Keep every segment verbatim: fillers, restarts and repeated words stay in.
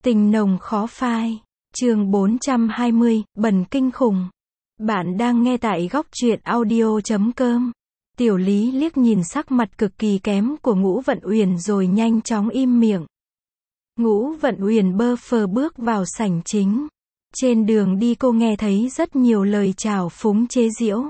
Tình nồng khó phai. Chương bốn trăm hai mươi, bần kinh khủng. Bạn đang nghe tại góc truyện audio chấm com. Tiểu Lý liếc nhìn sắc mặt cực kỳ kém của Ngũ Vận Uyển rồi nhanh chóng im miệng. Ngũ Vận Uyển bơ phờ bước vào sảnh chính. Trên đường đi cô nghe thấy rất nhiều lời chào phúng chế giễu.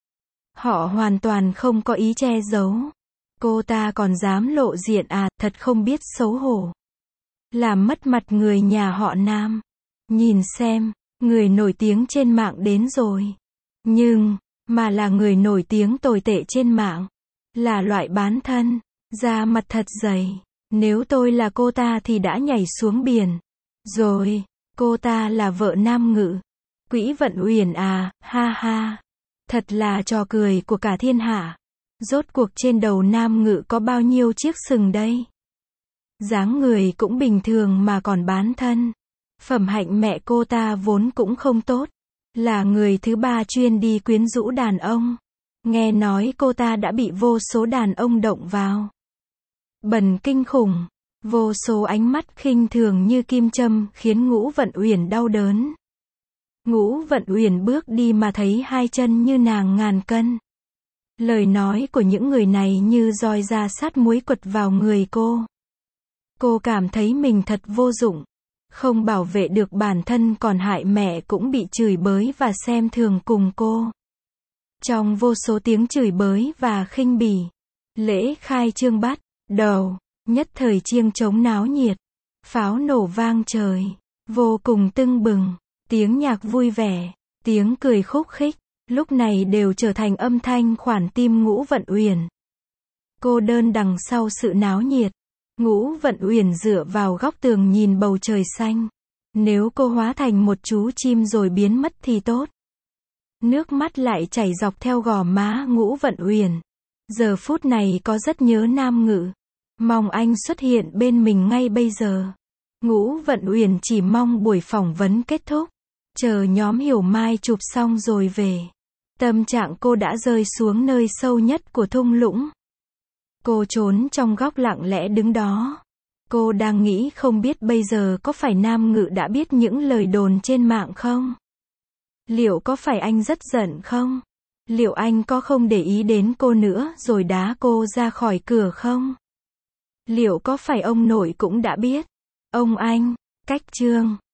Họ hoàn toàn không có ý che giấu. Cô ta còn dám lộ diện à, thật không biết xấu hổ. Làm mất mặt người nhà họ Nam. Nhìn xem, người nổi tiếng trên mạng đến rồi. Nhưng, mà là người nổi tiếng tồi tệ trên mạng. Là loại bán thân, da mặt thật dày. Nếu tôi là cô ta thì đã nhảy xuống biển. Rồi, cô ta là vợ Nam Ngự. Quỹ Vận Uyển à, ha ha. Thật là trò cười của cả thiên hạ. Rốt cuộc trên đầu Nam Ngự có bao nhiêu chiếc sừng đây? Dáng người cũng bình thường mà còn bán thân. Phẩm hạnh mẹ cô ta vốn cũng không tốt. Là người thứ ba chuyên đi quyến rũ đàn ông. Nghe nói cô ta đã bị vô số đàn ông động vào. Bần kinh khủng. Vô số ánh mắt khinh thường như kim châm khiến Ngũ Vận Uyển đau đớn. Ngũ Vận Uyển bước đi mà thấy hai chân như nàng ngàn cân. Lời nói của những người này như roi da sắt muối quật vào người cô. Cô cảm thấy mình thật vô dụng. Không bảo vệ được bản thân còn hại mẹ cũng bị chửi bới và xem thường cùng cô. Trong vô số tiếng chửi bới và khinh bỉ, lễ khai trương bắt đầu, nhất thời chiêng trống náo nhiệt, pháo nổ vang trời, vô cùng tưng bừng, tiếng nhạc vui vẻ, tiếng cười khúc khích, lúc này đều trở thành âm thanh khoản tim Ngũ Vận Uyển. Cô đơn đằng sau sự náo nhiệt. Ngũ Vận Uyển dựa vào góc tường nhìn bầu trời xanh. Nếu cô hóa thành một chú chim rồi biến mất thì tốt. Nước mắt lại chảy dọc theo gò má Ngũ Vận Uyển. Giờ phút này có rất nhớ Nam Ngự. Mong anh xuất hiện bên mình ngay bây giờ. Ngũ Vận Uyển chỉ mong buổi phỏng vấn kết thúc. Chờ nhóm Hiểu Mai chụp xong rồi về. Tâm trạng cô đã rơi xuống nơi sâu nhất của thung lũng. Cô trốn trong góc lặng lẽ đứng đó. Cô đang nghĩ không biết bây giờ có phải Nam Ngự đã biết những lời đồn trên mạng không? Liệu có phải anh rất giận không? Liệu anh có không để ý đến cô nữa rồi đá cô ra khỏi cửa không? Liệu có phải ông nội cũng đã biết? Ông anh, cách chương.